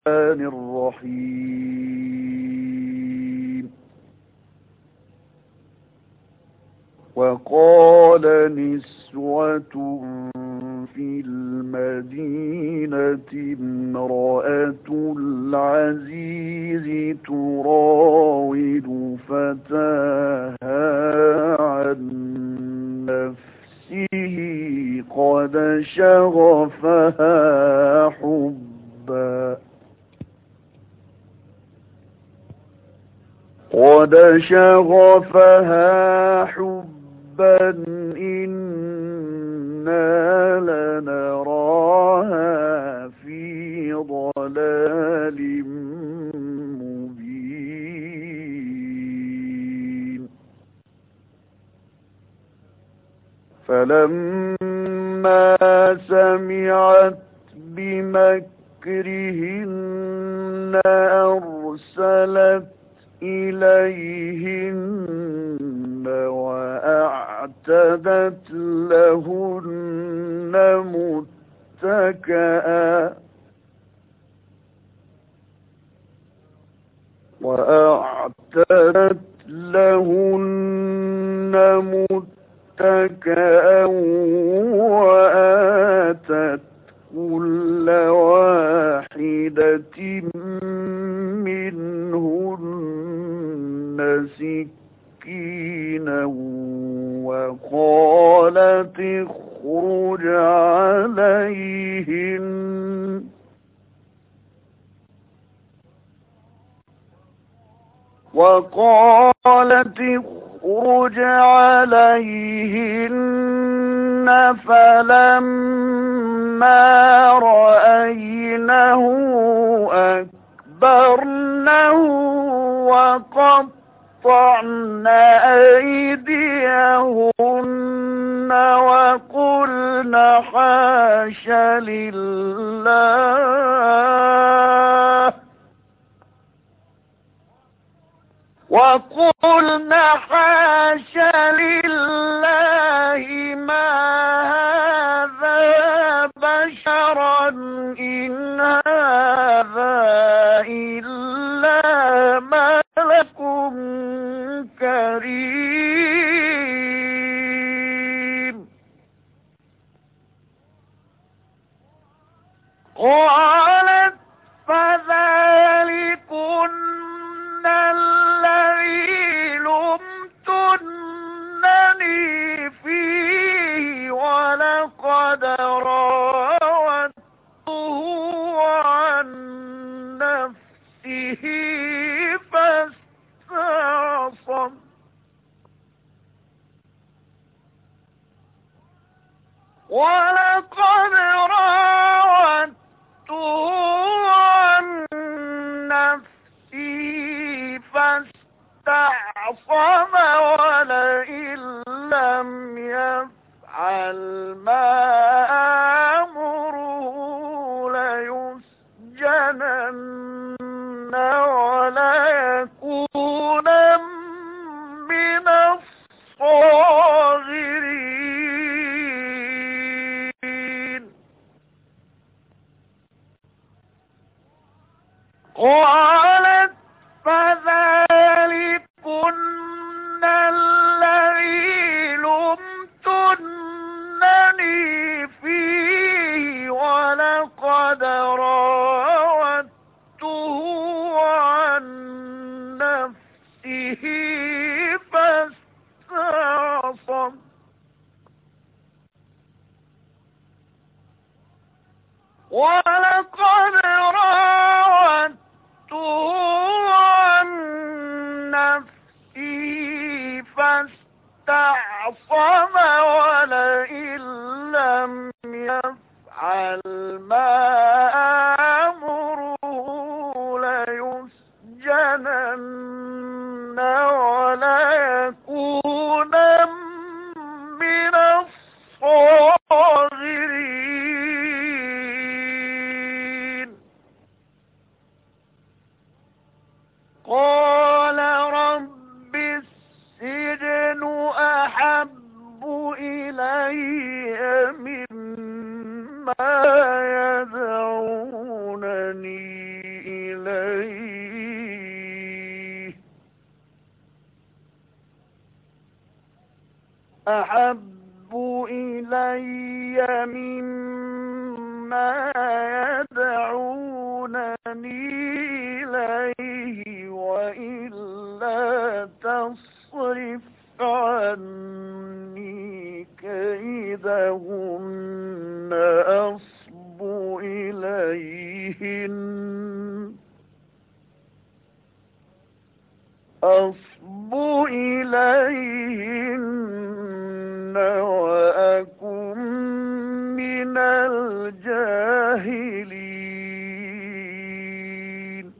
الرحيم. وقال نسوة في المدينة امرأة العزيز تراود فتاها عن نفسه قد شغفها حبا إنا لنراها في ضلال مبين. فلما سمعت بمكرهن أرسلت إليهن وأعتدت لهن متكئا وآتت كل واحدة منهن سكينا وقالت اخرج عليهن فلما رأينه أكبرنه وقطعن أيديهن وقلن حاش لله ما هذا بشرا إن هذا إلا ملك كريم. قالت فذلكن الذي لمتنني فيه ولقد راودته عن نفسه فاستعصم. ولقد راودته عن نفسه فاستعصم ولئن لم يفعل ما آمره ليسجنن وليكونا من الصاغرين. قالت فذلكن الذي لمتنني فيه ولقد راودته عن نفسه فاستعصم. ولقد راودته عن نفسه فاستعصم ولئن لم يفعل ما آمره ليسجنن وليكونا من الصاغرين. قال رب السجن أحب إلي مما يدعونني إليه أحب إلي مما يدعونني إليه وإلا تصرف عني كيدهن أصب إليهن وأكن من الجاهلين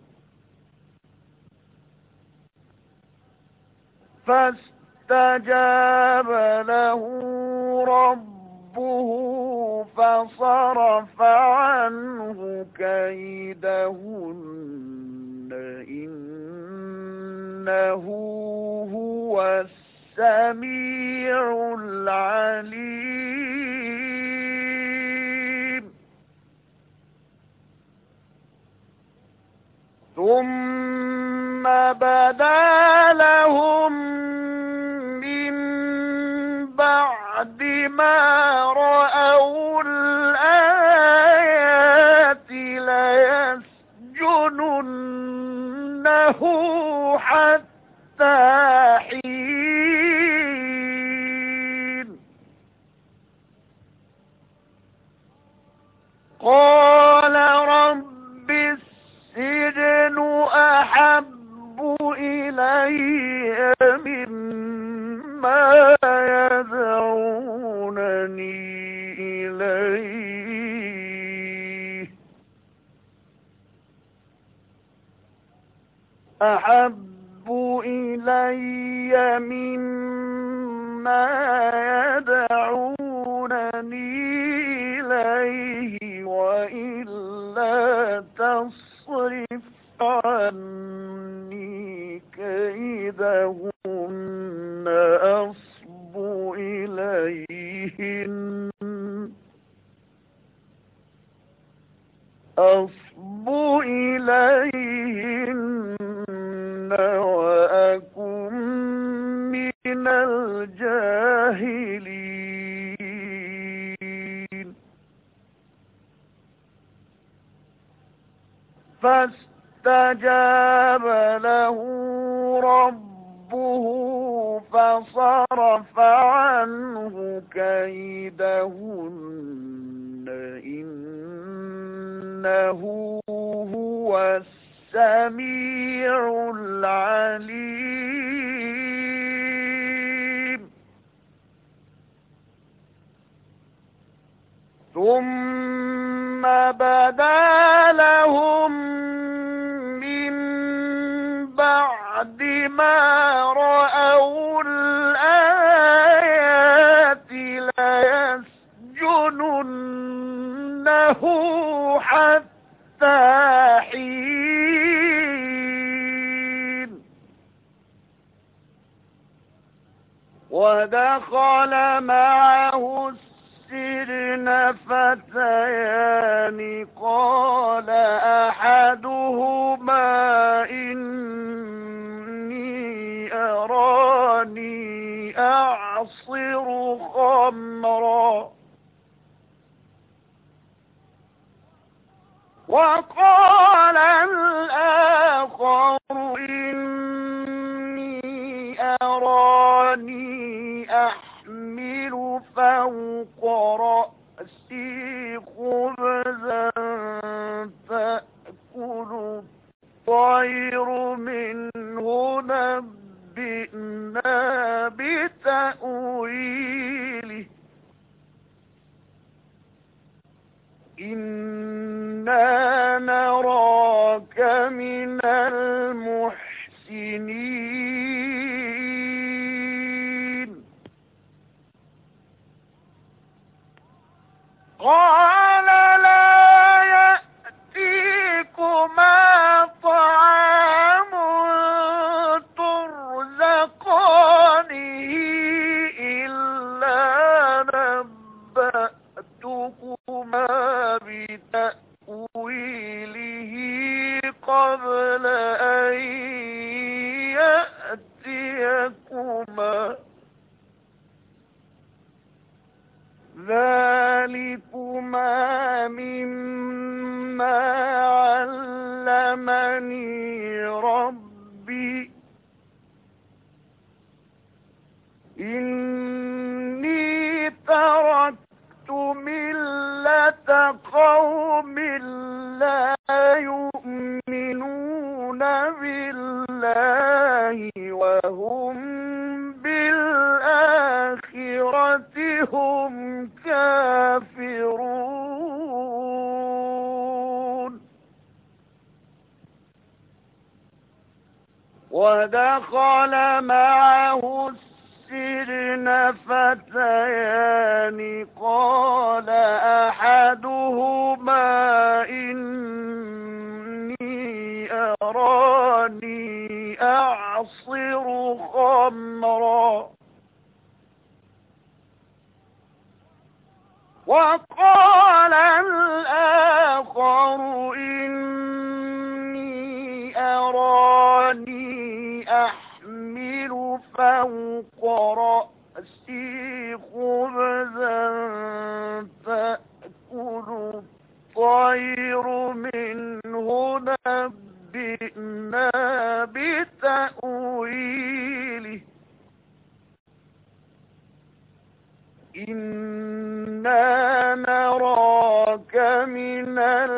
فاستجاب له ربه فصرف عنه كيدهن إنه هو السميع العليم ثم بدا لهم من بعد ما رأوا الآيات ليسجننه حتى حين قال رب السجن أحب إلي مما يدعونني إليه أحب إلي مما يدعونني إليه وإلا تصرف عني كيدهن أصب إليهن وأكن من الجاهلين فاستجاب له ربه فصرف عنه كيدهن إنه هو السميع العليم ثم بدا لهم من بعد ما رأوا الآيات ليسجننه حتى حين ودخل معه السجن فتيان قال أحدهما إني أراني أعصر خمرا وقال الآخر إني أراني أحمل فوق رأسي خبزا تأكل الطير منه نبئنا بتأويله إنا نراك من المحسنين قال لا يأتيكما طعام ترزقانه إلا نبأتكما بتأويله قبل أن يأتيكما ذلكما مما علمني ربي إني تركت ملة قوم لا يؤمنون بالله وهم بالآخرة هم كافرون ودخل معه السجن فتيان قال أحدهما إني أراني أعصر خمرا وقال الآخر إني أراني أحمل فوق رأسي خبزا تأكل الطير منه نبئنا بتأويله إنا نراك من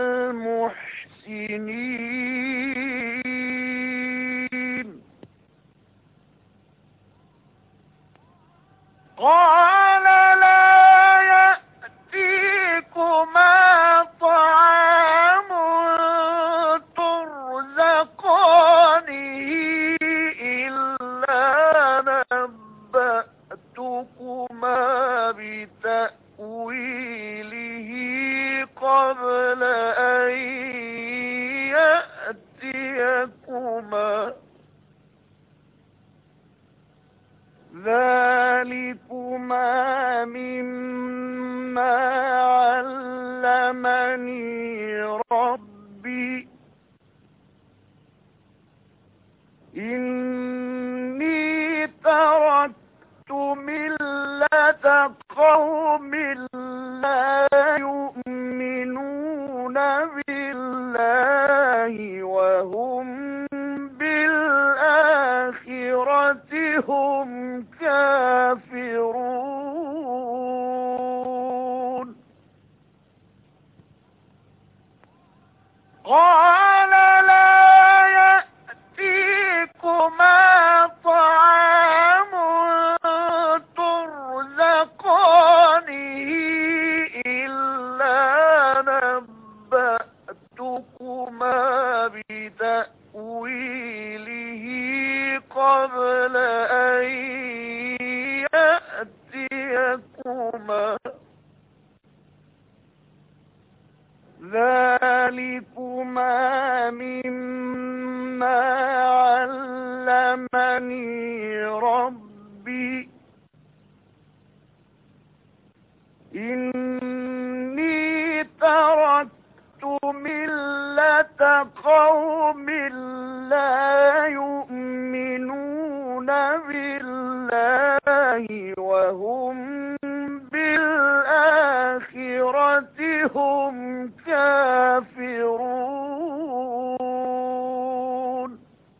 المحسنين قال لا يأتيكما طعام ترزقانه إلا نبأتكما بتأويله قبل أن يأتيكما ذلكما مما علمني ربي إني تركت ملة قوم لا يؤمنون بالله وهم بالآخرة هم كافرون قال لا يأتيكما طعام ترزقانه إلا نبأتكما بتأويله قبل أن يأتيكما ذلكما مما علمني ربي إني تركت ملة قوم لا يؤمنون بالله وهم بالآخرة هم كافرون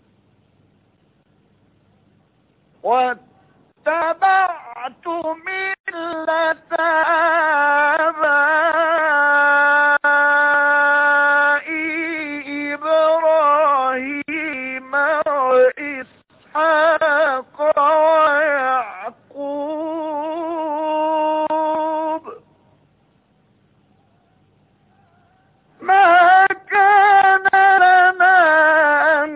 واتبعت ملة آبائي إبراهيم وإسحاق ويعقوب ما كان لنا أن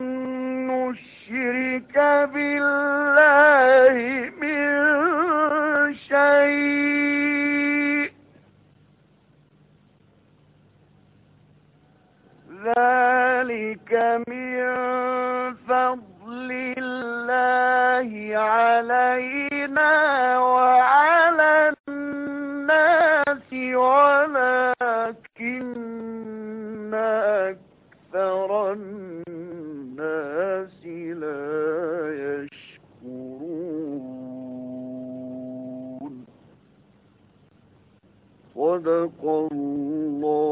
نشرك بالله من شيء ذلك من فضل الله علينا وعلى الناس ولكن أكثر أكثر الناس لا يشكرون. صدق الله